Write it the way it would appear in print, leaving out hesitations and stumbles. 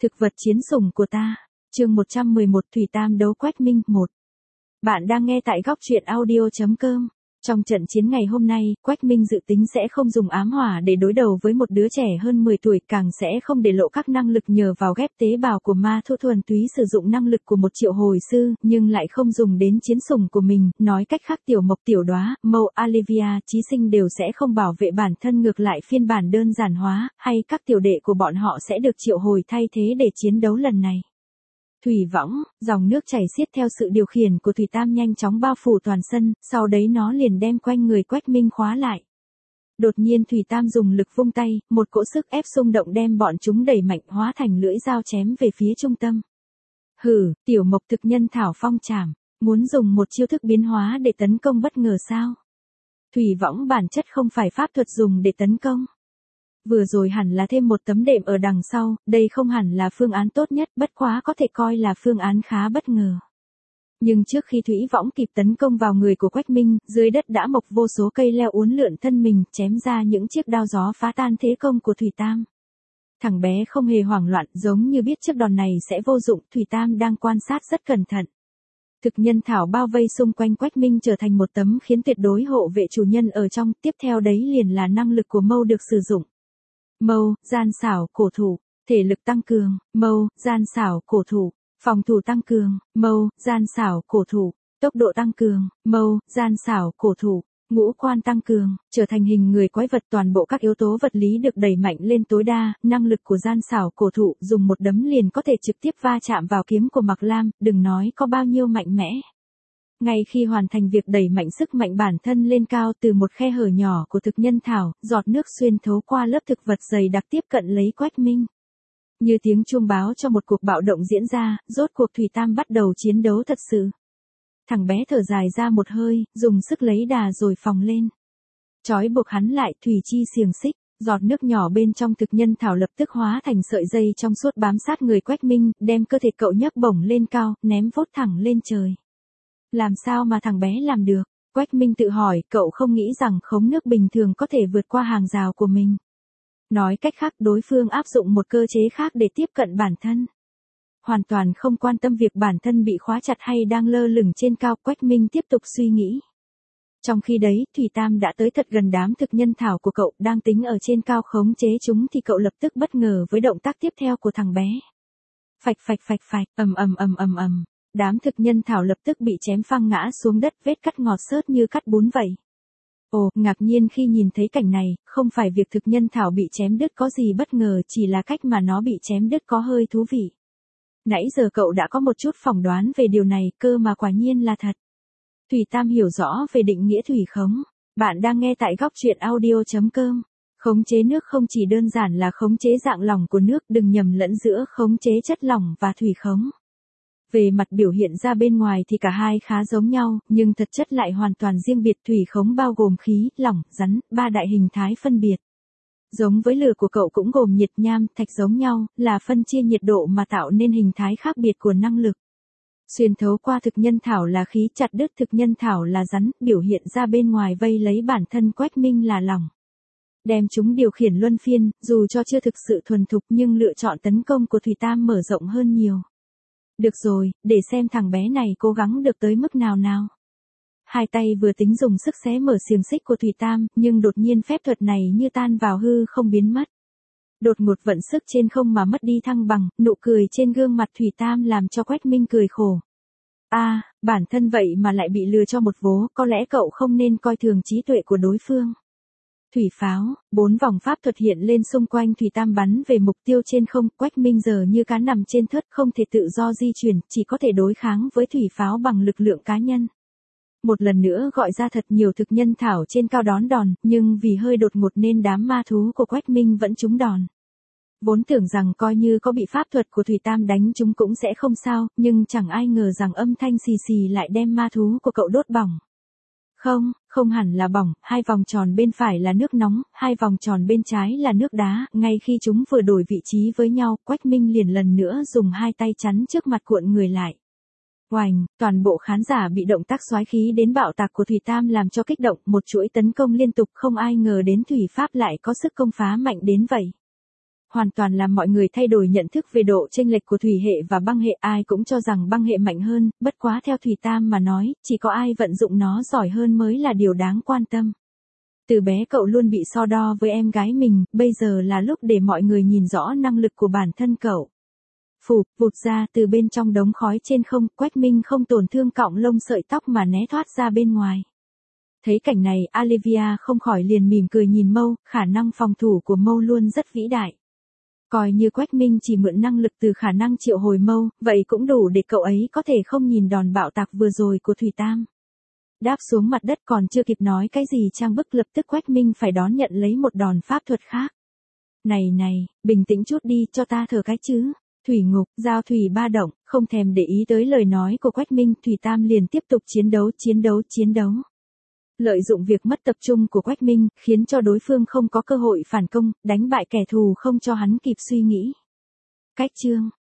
Thực vật chiến sủng của ta. Chương 111 Thủy Tam đấu Quách Minh 1. Bạn đang nghe tại góc truyện audio.com. Trong trận chiến ngày hôm nay, Quách Minh dự tính sẽ không dùng ám hỏa để đối đầu với một đứa trẻ hơn 10 tuổi, càng sẽ không để lộ các năng lực nhờ vào ghép tế bào của ma thu, thuần túy sử dụng năng lực của một triệu hồi sư, nhưng lại không dùng đến chiến sủng của mình. Nói cách khác, Tiểu Mộc, Tiểu Đóa, Mâu, Olivia, Chí Sinh đều sẽ không bảo vệ bản thân, ngược lại phiên bản đơn giản hóa, hay các tiểu đệ của bọn họ sẽ được triệu hồi thay thế để chiến đấu lần này. Thủy võng, dòng nước chảy xiết theo sự điều khiển của Thủy Tam nhanh chóng bao phủ toàn sân, sau đấy nó liền đem quanh người Quách Minh khóa lại. Đột nhiên Thủy Tam dùng lực vung tay, một cỗ sức ép xung động đem bọn chúng đẩy mạnh hóa thành lưỡi dao chém về phía trung tâm. Hử, Tiểu Mộc thực nhân thảo phong trảm, muốn dùng một chiêu thức biến hóa để tấn công bất ngờ sao? Thủy võng bản chất không phải pháp thuật dùng để tấn công. Vừa rồi hẳn là thêm một tấm đệm ở đằng sau, đây không hẳn là phương án tốt nhất, bất quá có thể coi là phương án khá bất ngờ. Nhưng trước khi thủy võng kịp tấn công vào người của Quách Minh, dưới đất đã mọc vô số cây leo uốn lượn thân mình, chém ra những chiếc đao gió phá tan thế công của Thủy Tam. Thằng bé không hề hoảng loạn, giống như biết chiếc đòn này sẽ vô dụng, Thủy Tam đang quan sát rất cẩn thận. Thực nhân thảo bao vây xung quanh Quách Minh trở thành một tấm khiến tuyệt đối hộ vệ chủ nhân ở trong, tiếp theo đấy liền là năng lực của Mâu được sử dụng. Mâu, gian xảo, cổ thủ, thể lực tăng cường, Mâu, gian xảo, cổ thủ, phòng thủ tăng cường, Mâu, gian xảo, cổ thủ, tốc độ tăng cường, Mâu, gian xảo, cổ thủ, ngũ quan tăng cường, trở thành hình người quái vật, toàn bộ các yếu tố vật lý được đẩy mạnh lên tối đa, năng lực của gian xảo cổ thụ dùng một đấm liền có thể trực tiếp va chạm vào kiếm của Mạc Lam, đừng nói có bao nhiêu mạnh mẽ. Ngay khi hoàn thành việc đẩy mạnh sức mạnh bản thân lên cao, từ một khe hở nhỏ của thực nhân thảo, giọt nước xuyên thấu qua lớp thực vật dày đặc tiếp cận lấy Quách Minh. Như tiếng chuông báo cho một cuộc bạo động diễn ra, rốt cuộc Thủy Tam bắt đầu chiến đấu thật sự. Thằng bé thở dài ra một hơi, dùng sức lấy đà rồi phóng lên. Trói buộc hắn lại, thủy chi xiềng xích, giọt nước nhỏ bên trong thực nhân thảo lập tức hóa thành sợi dây trong suốt bám sát người Quách Minh, đem cơ thể cậu nhấc bổng lên cao, ném vút thẳng lên trời. Làm sao mà thằng bé làm được? Quách Minh tự hỏi, cậu không nghĩ rằng khống nước bình thường có thể vượt qua hàng rào của mình. Nói cách khác, đối phương áp dụng một cơ chế khác để tiếp cận bản thân. Hoàn toàn không quan tâm việc bản thân bị khóa chặt hay đang lơ lửng trên cao, Quách Minh tiếp tục suy nghĩ. Trong khi đấy, Thủy Tam đã tới thật gần đám thực nhân thảo của cậu, đang tính ở trên cao khống chế chúng thì cậu lập tức bất ngờ với động tác tiếp theo của thằng bé. Phạch phạch phạch phạch, ầm ầm ầm ầm ầm. Đám thực nhân thảo lập tức bị chém phăng ngã xuống đất, vết cắt ngọt xớt như cắt bún vậy. Ồ, ngạc nhiên khi nhìn thấy cảnh này, không phải việc thực nhân thảo bị chém đứt có gì bất ngờ, chỉ là cách mà nó bị chém đứt có hơi thú vị. Nãy giờ cậu đã có một chút phỏng đoán về điều này, cơ mà quả nhiên là thật. Thủy Tam hiểu rõ về định nghĩa thủy khống. Bạn đang nghe tại góc truyện audio.com. Khống chế nước không chỉ đơn giản là khống chế dạng lỏng của nước, đừng nhầm lẫn giữa khống chế chất lỏng và thủy khống. Về mặt biểu hiện ra bên ngoài thì cả hai khá giống nhau, nhưng thật chất lại hoàn toàn riêng biệt. Thủy khống bao gồm khí, lỏng, rắn, ba đại hình thái phân biệt. Giống với lửa của cậu cũng gồm nhiệt, nham, thạch giống nhau, là phân chia nhiệt độ mà tạo nên hình thái khác biệt của năng lực. Xuyên thấu qua thực nhân thảo là khí, chặt đứt thực nhân thảo là rắn, biểu hiện ra bên ngoài vây lấy bản thân Quách Minh là lỏng. Đem chúng điều khiển luân phiên, dù cho chưa thực sự thuần thục nhưng lựa chọn tấn công của Thủy Tam mở rộng hơn nhiều. Được rồi, để xem thằng bé này cố gắng được tới mức nào nào. Hai tay vừa tính dùng sức xé mở xiềng xích của Thủy Tam, nhưng đột nhiên phép thuật này như tan vào hư không biến mất. Đột ngột vận sức trên không mà mất đi thăng bằng, nụ cười trên gương mặt Thủy Tam làm cho Quách Minh cười khổ. Bản thân vậy mà lại bị lừa cho một vố, có lẽ cậu không nên coi thường trí tuệ của đối phương. Thủy pháo, 4 vòng pháp thuật hiện lên xung quanh Thủy Tam bắn về mục tiêu trên không, Quách Minh giờ như cá nằm trên thớt, không thể tự do di chuyển, chỉ có thể đối kháng với thủy pháo bằng lực lượng cá nhân. Một lần nữa gọi ra thật nhiều thực nhân thảo trên cao đón đòn, nhưng vì hơi đột ngột nên đám ma thú của Quách Minh vẫn trúng đòn. Vốn tưởng rằng coi như có bị pháp thuật của Thủy Tam đánh chúng cũng sẽ không sao, nhưng chẳng ai ngờ rằng âm thanh xì xì lại đem ma thú của cậu đốt bỏng. Không hẳn là bỏng, hai vòng tròn bên phải là nước nóng, hai vòng tròn bên trái là nước đá, ngay khi chúng vừa đổi vị trí với nhau, Quách Minh liền lần nữa dùng hai tay chắn trước mặt cuộn người lại. Oành, toàn bộ khán giả bị động tác xoái khí đến bạo tạc của Thủy Tam làm cho kích động, một chuỗi tấn công liên tục, không ai ngờ đến thủy pháp lại có sức công phá mạnh đến vậy. hoàn toàn làm mọi người thay đổi nhận thức về độ chênh lệch của thủy hệ và băng hệ. Ai cũng cho rằng băng hệ mạnh hơn, bất quá theo Thủy Tam mà nói, chỉ có ai vận dụng nó giỏi hơn mới là điều đáng quan tâm. Từ bé cậu luôn bị so đo với em gái mình, bây giờ là lúc để mọi người nhìn rõ năng lực của bản thân cậu. Phụp, vụt ra từ bên trong đống khói trên không, Quách Minh không tổn thương cọng lông sợi tóc mà né thoát ra bên ngoài. Thấy cảnh này, Olivia không khỏi liền mỉm cười nhìn Mâu, khả năng phòng thủ của Mâu luôn rất vĩ đại. Coi như Quách Minh chỉ mượn năng lực từ khả năng triệu hồi Mâu, vậy cũng đủ để cậu ấy có thể không nhìn đòn bạo tạc vừa rồi của Thủy Tam. Đáp xuống mặt đất còn chưa kịp nói cái gì trang bức, lập tức Quách Minh phải đón nhận lấy một đòn pháp thuật khác. Này, bình tĩnh chút đi, cho ta thở cái chứ. Thủy ngục, giao thủy ba động, không thèm để ý tới lời nói của Quách Minh, Thủy Tam liền tiếp tục chiến đấu. Lợi dụng việc mất tập trung của Quách Minh, khiến cho đối phương không có cơ hội phản công, đánh bại kẻ thù không cho hắn kịp suy nghĩ. Cách chương